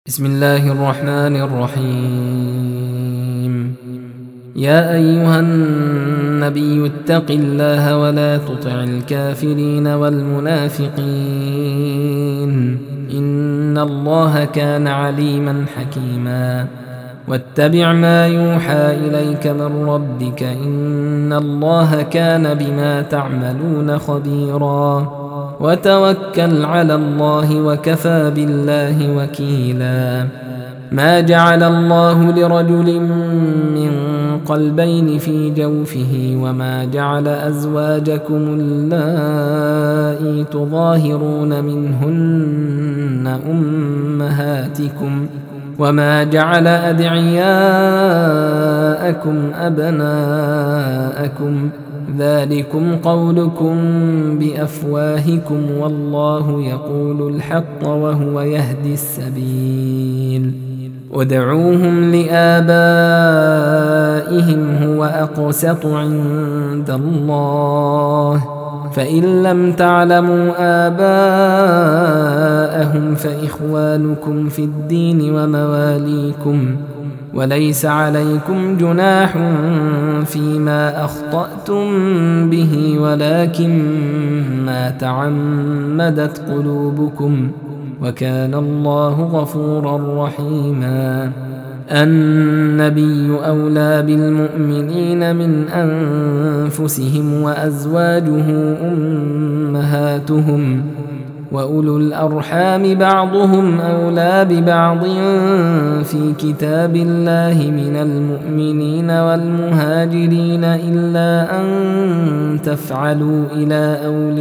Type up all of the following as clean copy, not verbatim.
بسم الله الرحمن الرحيم. يا أيها النبي اتق الله ولا تطع الكافرين والمنافقين، إن الله كان عليما حكيما. واتبع ما يوحى إليك من ربك، إن الله كان بما تعملون خبيرا. وتوكل على الله وكفى بالله وكيلا. ما جعل الله لرجل من قلبين في جوفه، وما جعل أزواجكم اللائي تظاهرون منهن أمهاتكم، وما جعل أدعياءكم أبناءكم، ذلكم قولكم بأفواهكم، والله يقول الحق وهو يهدي السبيل. ادعوهم لآبائهم هو أقسط عند الله، فإن لم تعلموا آباءهم فإخوانكم في الدين ومواليكم، وليس عليكم جناح فيما أخطأتم به، ولكن ما تعمدت قلوبكم، وكان الله غفورا رحيما. النبي أولى بالمؤمنين من أنفسهم، وأزواجه أمهاتهم، وأولو الأرحام بعضهم أولى ببعض في كتاب الله من المؤمنين والمهاجرين، إلا أن تفعلوا إلى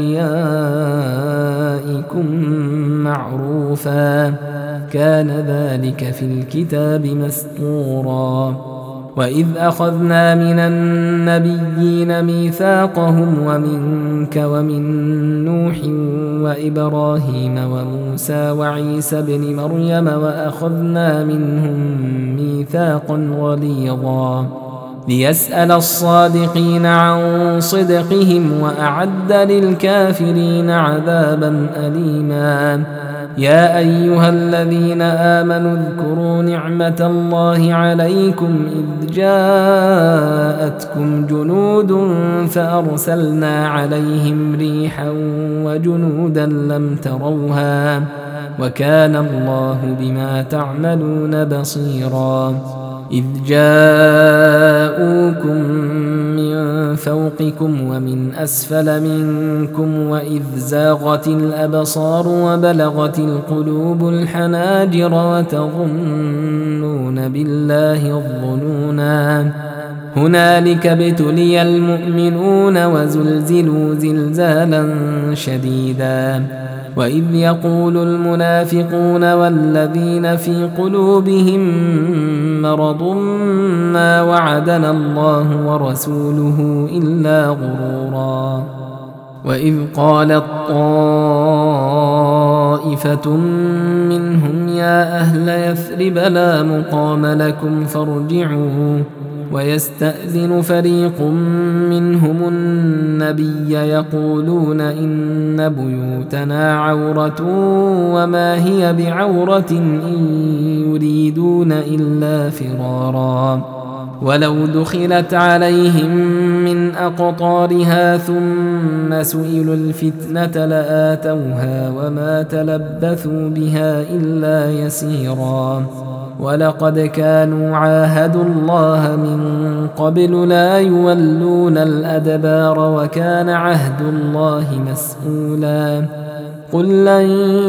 أوليائكم معروفا، كان ذلك في الكتاب مسطورا. وإذ أخذنا من النبيين ميثاقهم ومنك ومن نوح وإبراهيم وموسى وعيسى بن مريم، وأخذنا منهم ميثاقا غليظا، ليسأل الصادقين عن صدقهم، وأعد للكافرين عذابا أليما. يا أيها الذين آمنوا اذكروا نعمة الله عليكم إذ جاءتكم جنود فأرسلنا عليهم ريحا وجنودا لم تروها، وكان الله بما تعملون بصيرا. إذ جاءوكم من فوقكم ومن أسفل منكم، وإذ زاغت الأبصار وبلغت القلوب الحناجر، وتظنون بالله الظنونا. هنالك ابتلي المؤمنون وزلزلوا زلزالا شديدا. وإذ يقول المنافقون والذين في قلوبهم مرض ما وعدنا الله ورسوله إلا غرورا. وإذ قالت طائفة منهم يا أهل يثرب لا مقام لكم فارجعوا، ويستأذن فريق منهم النبي يقولون إن بيوتنا عورة وما هي بعورة إن يريدون إلا فرارا. ولو دخلت عليهم من أقطارها ثم سئلوا الفتنة لآتوها وما تلبثوا بها إلا يسيرا. ولقد كانوا عاهدوا الله من قبل لا يولون الأدبار، وكان عهد الله مسؤولا. قل لن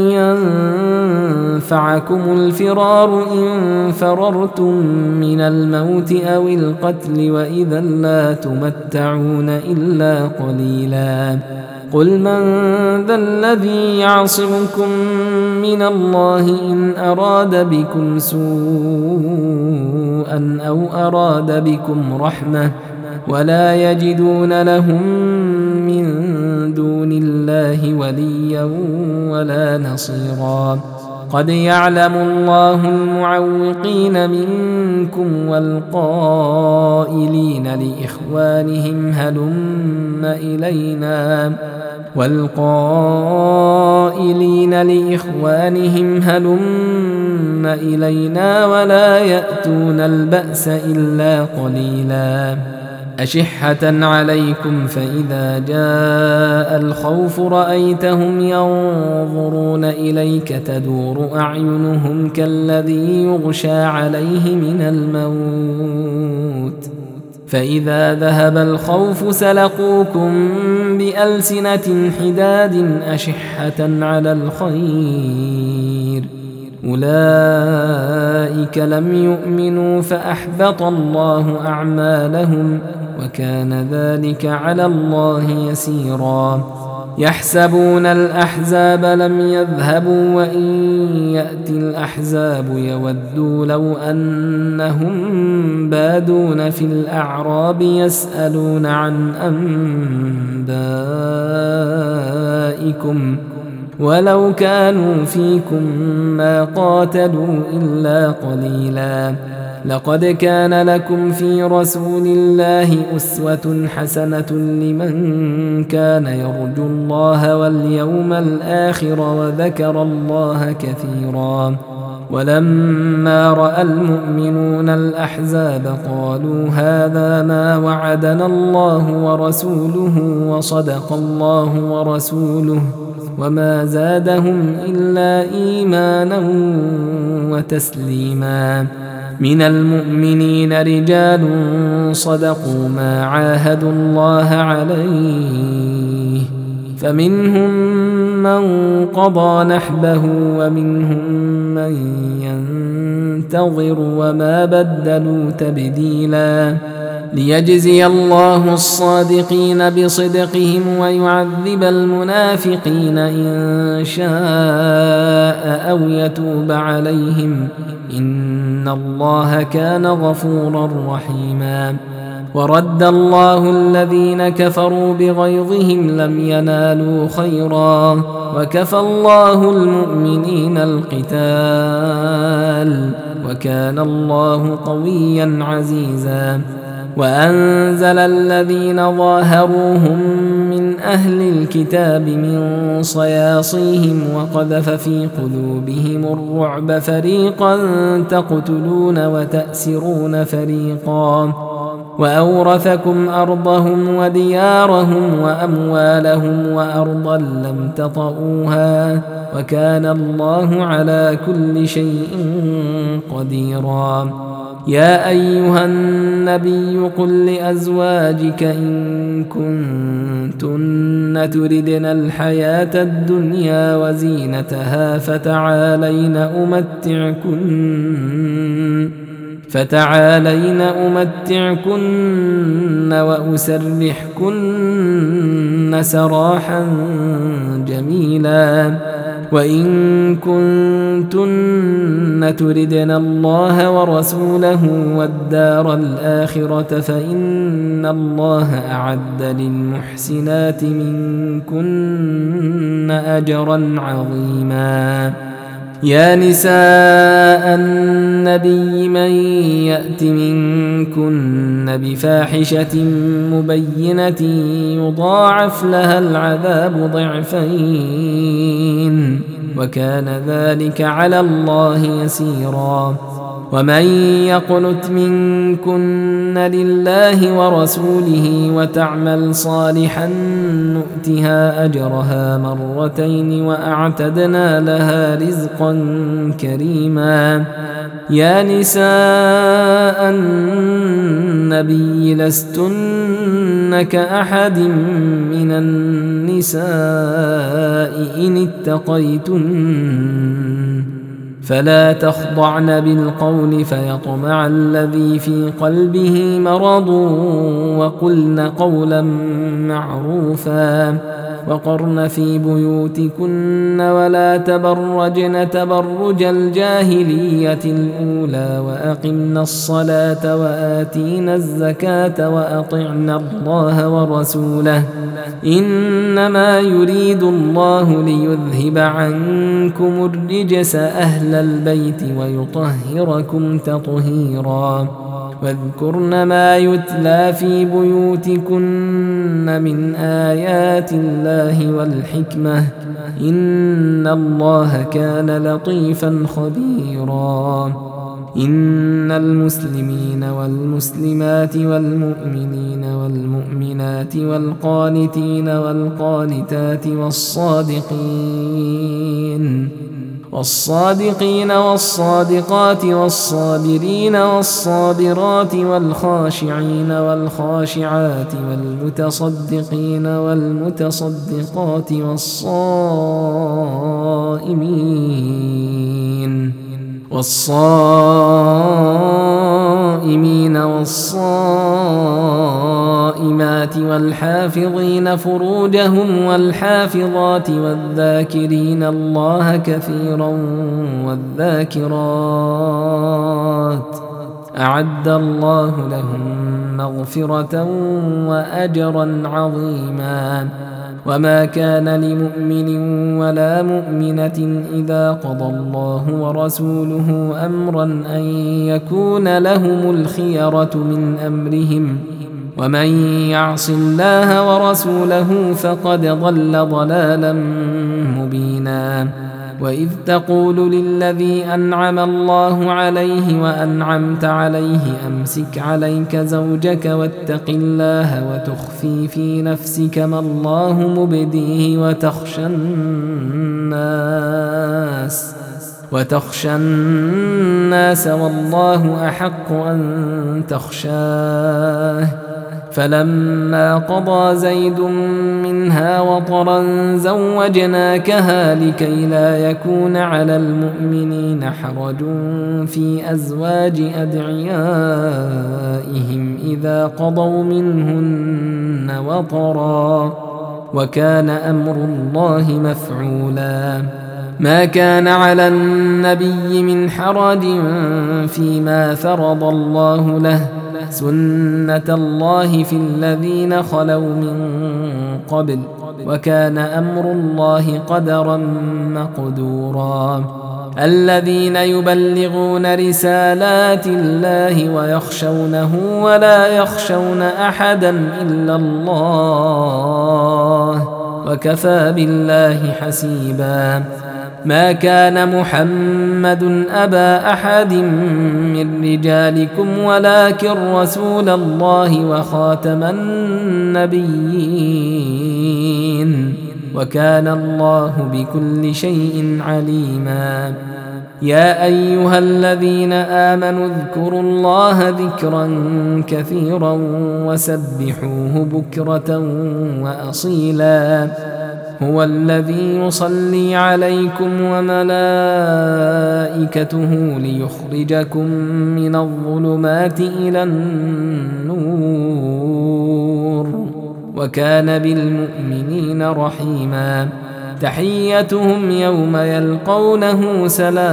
ينفعكم الفرار إن فررتم من الموت أو القتل، وإذا لا تمتعون إلا قليلا. قل من ذا الذي يعصمكم من الله إن أراد بكم سوءا أو أراد بكم رحمة، ولا يجدون لهم من دون الله وليا ولا نصيرا. قد يعلم الله المعوقين منكم والقائلين لإخوانهم هلم إلينا ولا يأتون البأس إلا قليلا أشحة عليكم فإذا جاء الخوف رأيتهم ينظرون إليك تدور أعينهم كالذي يغشى عليه من الموت فإذا ذهب الخوف سلقوكم بألسنة حداد أشحة على الخير أولئك لم يؤمنوا فأحبط الله أعمالهم وكان ذلك على الله يسيرا يحسبون الأحزاب لم يذهبوا وإن يأتي الأحزاب يودوا لو أنهم بادون في الأعراب يسألون عن أنبائكم ولو كانوا فيكم ما قاتلوا إلا قليلا لقد كان لكم في رسول الله أسوة حسنة لمن كان يرجو الله واليوم الآخر وذكر الله كثيرا ولما رأى المؤمنون الأحزاب قالوا هذا ما وعدنا الله ورسوله وصدق الله ورسوله وما زادهم إلا إيمانا وتسليما من المؤمنين رجال صدقوا ما عاهدوا الله عليه فمنهم من قضى نحبه ومنهم من ينتظر وما بدلوا تبديلا ليجزي الله الصادقين بصدقهم ويعذب المنافقين إن شاء أو يتوب عليهم إن الله كان غفورا رحيما ورد الله الذين كفروا بغيظهم لم ينالوا خيرا وكفى الله المؤمنين القتال وكان الله قويا عزيزا وأنزل الذين ظاهروهم من أهل الكتاب من صياصيهم وقذف في قلوبهم الرعب فريقا تقتلون وتأسرون فريقا وأورثكم أرضهم وديارهم وأموالهم وأرضا لم تطئوها وكان الله على كل شيء قديرا يا أيها النبي قل لأزواجك إن كنتن تردن الحياة الدنيا وزينتها فتعالين أمتعكن وأسرحكن سراحا جميلا وإن كنتن تردن الله ورسوله والدار الآخرة فإن الله أعد للمحسنات منكن أجرا عظيما يا نساء النبي من يأت منكن بفاحشة مبينة يضاعف لها العذاب ضعفين وكان ذلك على الله يسيرا ومن يقنت منكن لله ورسوله وتعمل صالحا نؤتها أجرها مرتين وأعتدنا لها رزقا كريما يا نساء النبي لستن كأحد من النساء إن اتقيتن فلا تخضعن بالقول فيطمع الذي في قلبه مرض وقلن قولا معروفا وقرن في بيوتكن ولا تبرجن تبرج الجاهلية الأولى وأقمنا الصلاة وآتينا الزكاة وأطعنا الله ورسوله إنما يريد الله ليذهب عنكم الرجس أهل البيت ويطهركم تطهيرا واذكرن ما يتلى في بيوتكن من آيات الله والحكمة إن الله كان لطيفا خبيرا إن المسلمين والمسلمات والمؤمنين والمؤمنات والقانتين والقانتات والصادقين والصادقات والصابرين والصابرات والخاشعين والخاشعات والمتصدقين والمتصدقات والصائمين والصائمات والحافظين فروجهم والحافظات والذاكرين الله كثيرا والذاكرات أعد الله لهم مغفرة وأجرا عظيما وما كان لمؤمن ولا مؤمنة إذا قضى الله ورسوله أمرا أن يكون لهم الخيرة من أمرهم ومن يعص الله ورسوله فقد ضل ضلالا مبينا وإذ تقول للذي أنعم الله عليه وأنعمت عليه أمسك عليك زوجك واتق الله وتخفي في نفسك ما الله مبديه وتخشى الناس والله أحق أن تخشاه فلما قضى زيد منها وطرا زوجناكها لكي لا يكون على المؤمنين حرج في أزواج أدعيائهم إذا قضوا منهن وطرا وكان أمر الله مفعولا ما كان على النبي من حرج فيما فرض الله له سنة الله في الذين خلوا من قبل وكان أمر الله قدرا مقدورا الذين يبلغون رسالات الله ويخشونه ولا يخشون أحدا إلا الله وكفى بالله حسيبا ما كان محمد أبا أحد من رجالكم ولكن رسول الله وخاتم النبيين وكان الله بكل شيء عليما يا أيها الذين آمنوا اذكروا الله ذكرا كثيرا وسبحوه بكرة وأصيلا هو الذي يصلي عليكم وملائكته ليخرجكم من الظلمات إلى النور وكان بالمؤمنين رحيما تحيتهم يوم يلقونه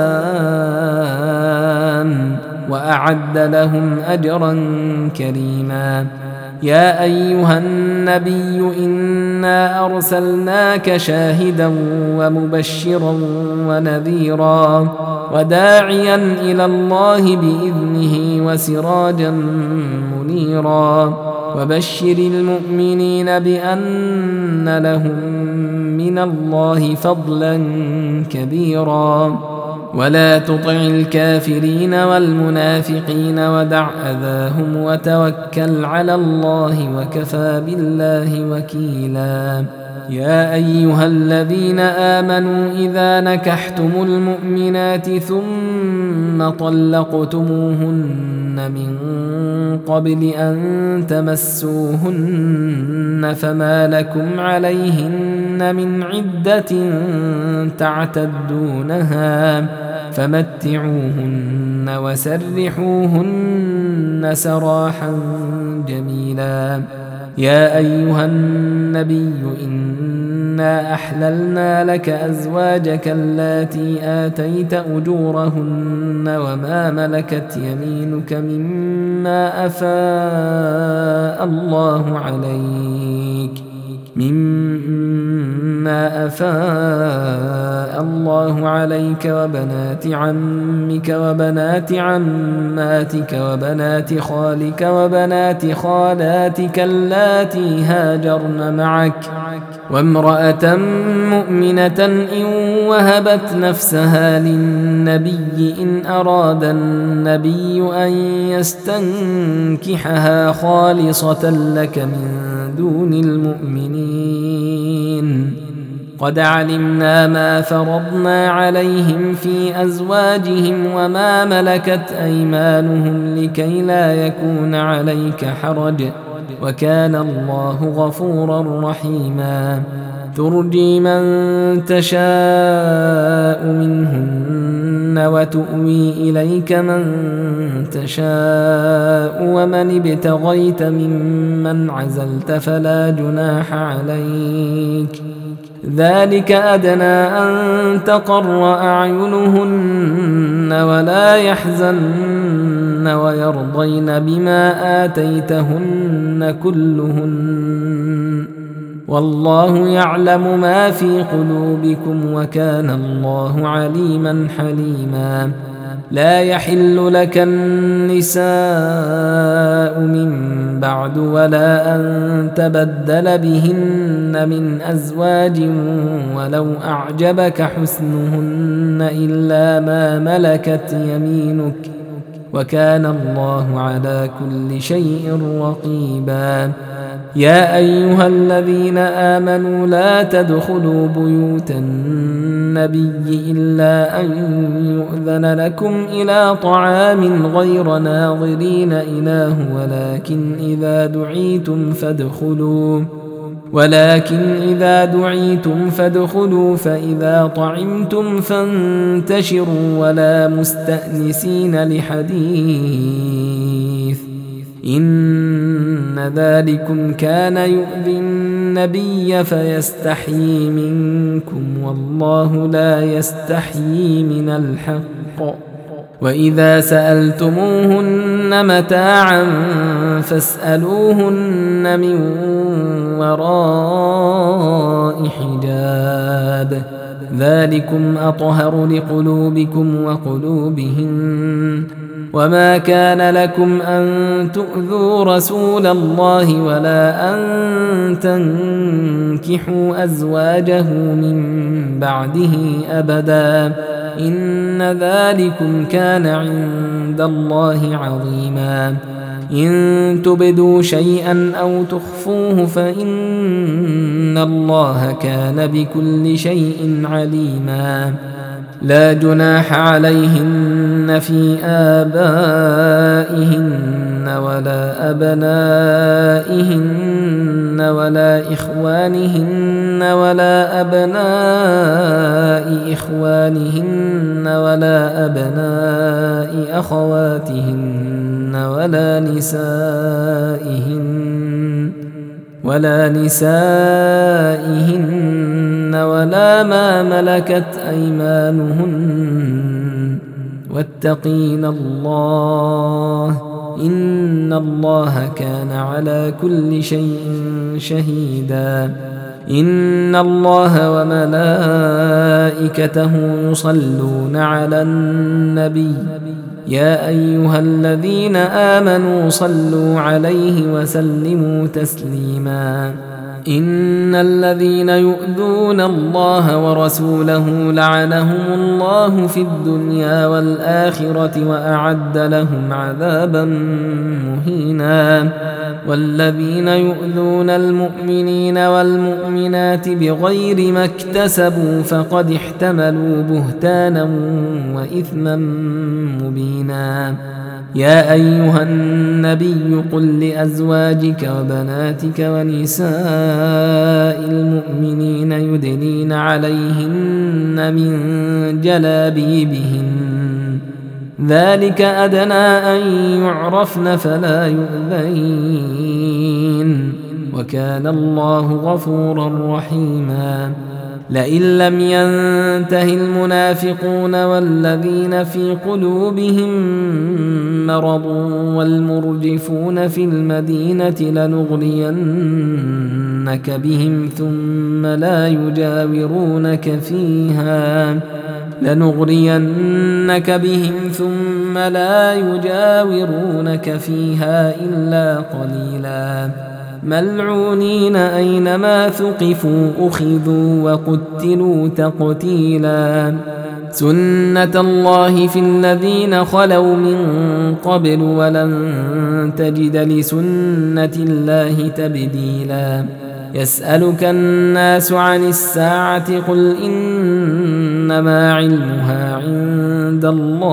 سلام وأعد لهم أجرا كريما يا أيها النبي إنا أرسلناك شاهدا ومبشرا ونذيرا وداعيا إلى الله بإذنه وسراجا منيرا وبشر المؤمنين بأن لهم من الله فضلا كبيرا ولا تطع الكافرين والمنافقين ودع أذاهم وتوكل على الله وكفى بالله وكيلا يا أيها الذين آمنوا إذا نكحتم المؤمنات ثم طلقتموهن من قبل أن تمسوهن فما لكم عليهن من عدة تعتدونها فمتعوهن وسرحوهن سراحا جميلا يا أيها النبي إنا إنا أحللنا لك أزواجك اللاتي آتيت أجورهن وما ملكت يمينك مما أفاء الله عليك وبنات عمك وبنات عماتك وبنات خالك وبنات خالاتك اللاتي هاجرن معك وامرأة مؤمنة إن وهبت نفسها للنبي إن أراد النبي أن يستنكحها خالصة لك من دون المؤمنين قد علمنا ما فرضنا عليهم في أزواجهم وما ملكت أيمانهم لكي لا يكون عليك حرج وكان الله غفورا رحيما ترجي من تشاء منهن وتؤوي إليك من تشاء ومن ابتغيت ممن عزلت فلا جناح عليك ذلك أدنى أن تقر أعينهن ولا يحزن ويرضين بما آتيتهن كلهن والله يعلم ما في قلوبكم وكان الله عليما حليما لا يحل لك النساء من بعد ولا أن تبدل بهن من أزواج ولو أعجبك حسنهن إلا ما ملكت يمينك وكان الله على كل شيء رقيبا يا أيها الذين آمنوا لا تدخلوا بيوت النبي إلا أن يؤذن لكم إلى طعام غير ناظرين إناه ولكن إذا دعيتم فادخلوا فإذا طعمتم فانتشروا ولا مستأنسين لحديث إن ذلكم كان يؤذي النبي فيستحيي منكم والله لا يستحيي من الحق وإذا سألتموهن متاعا فاسألوهن من وراء حجاب ذلكم أطهر لقلوبكم وقلوبهن وما كان لكم أن تؤذوا رسول الله ولا أن تنكحوا أزواجه من بعده أبدا إن ذلكم كان عند الله عظيما إن تبدوا شيئا أو تخفوه فإن الله كان بكل شيء عليما لا جناح عليهن في آبائهن ولا أبنائهن ولا إخوانهن ولا أبناء إخوانهن ولا أبناء أخواتهن ولا نسائهن ولا ما ملكت أيمانهن واتقين الله إن الله كان على كل شيء شهيدا إن الله وملائكته يصلون على النبي يا أيها الذين آمنوا صلوا عليه وسلموا تسليما إن الذين يؤذون الله ورسوله لعنهم الله في الدنيا والآخرة وأعد لهم عذابا مهينا والذين يؤذون المؤمنين والمؤمنات بغير ما اكتسبوا فقد احتملوا بهتانا وإثما مبينا يا أيها النبي قل لأزواجك وبناتك ونساء المؤمنين يدنين عليهن من جلابيبهن ذلك أدنى أن يعرفن فلا يؤذين وكان الله غفورا رحيما لئن لم ينته المنافقون والذين في قلوبهم مرض والمرجفون في المدينة لنغرينك بهم ثم لا يجاورونك فيها إلا قليلا ملعونين أينما ثقفوا أخذوا وقتلوا تقتيلا سنة الله في الذين خلوا من قبل ولن تجد لسنة الله تبديلا يسألك الناس عن الساعة قل إنما علمها عند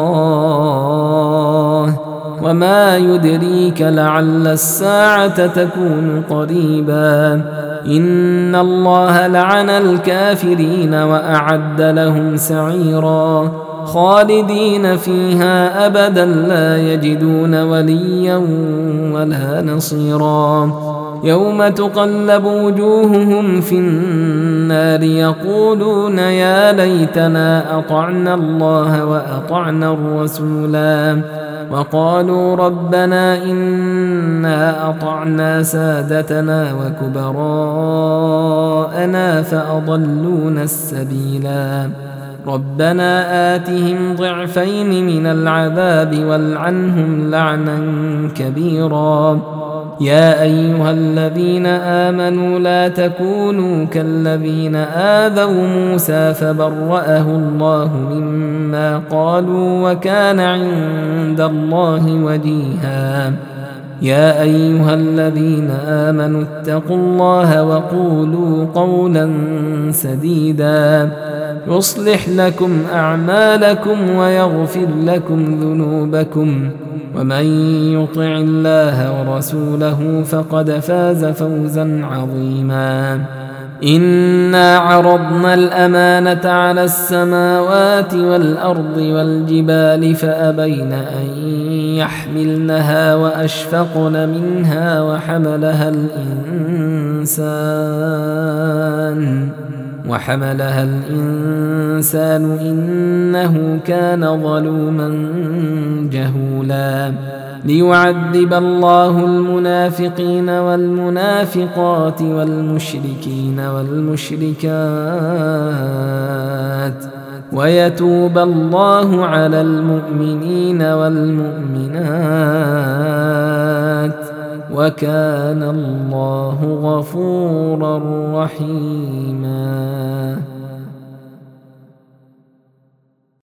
الله وما يدريك لعل الساعة تكون قريبا إن الله لعن الكافرين وأعد لهم سعيرا خالدين فيها أبدا لا يجدون وليا ولا نصيرا يوم تقلب وجوههم في النار يقولون يا ليتنا أطعنا الله وأطعنا الرسولا وقالوا ربنا إنا أطعنا سادتنا وكبراءنا فأضلونا السبيلا ربنا آتهم ضعفين من العذاب والعنهم لعنا كبيرا يا أيها الذين آمنوا لا تكونوا كالذين آذوا موسى فبرأه الله مما قالوا وكان عند الله وجيها يا أيها الذين آمنوا اتقوا الله وقولوا قولا سديدا يصلح لكم أعمالكم ويغفر لكم ذنوبكم ومن يطع الله ورسوله فقد فاز فوزا عظيما إنا عرضنا الأمانة على السماوات والأرض والجبال فأبين أن يحملنها وأشفقن منها وحملها الإنسان إنه كان ظلوما جهولا ليعذب الله المنافقين والمنافقات والمشركين والمشركات ويتوب الله على المؤمنين والمؤمنات وكان الله غفورا رحيما.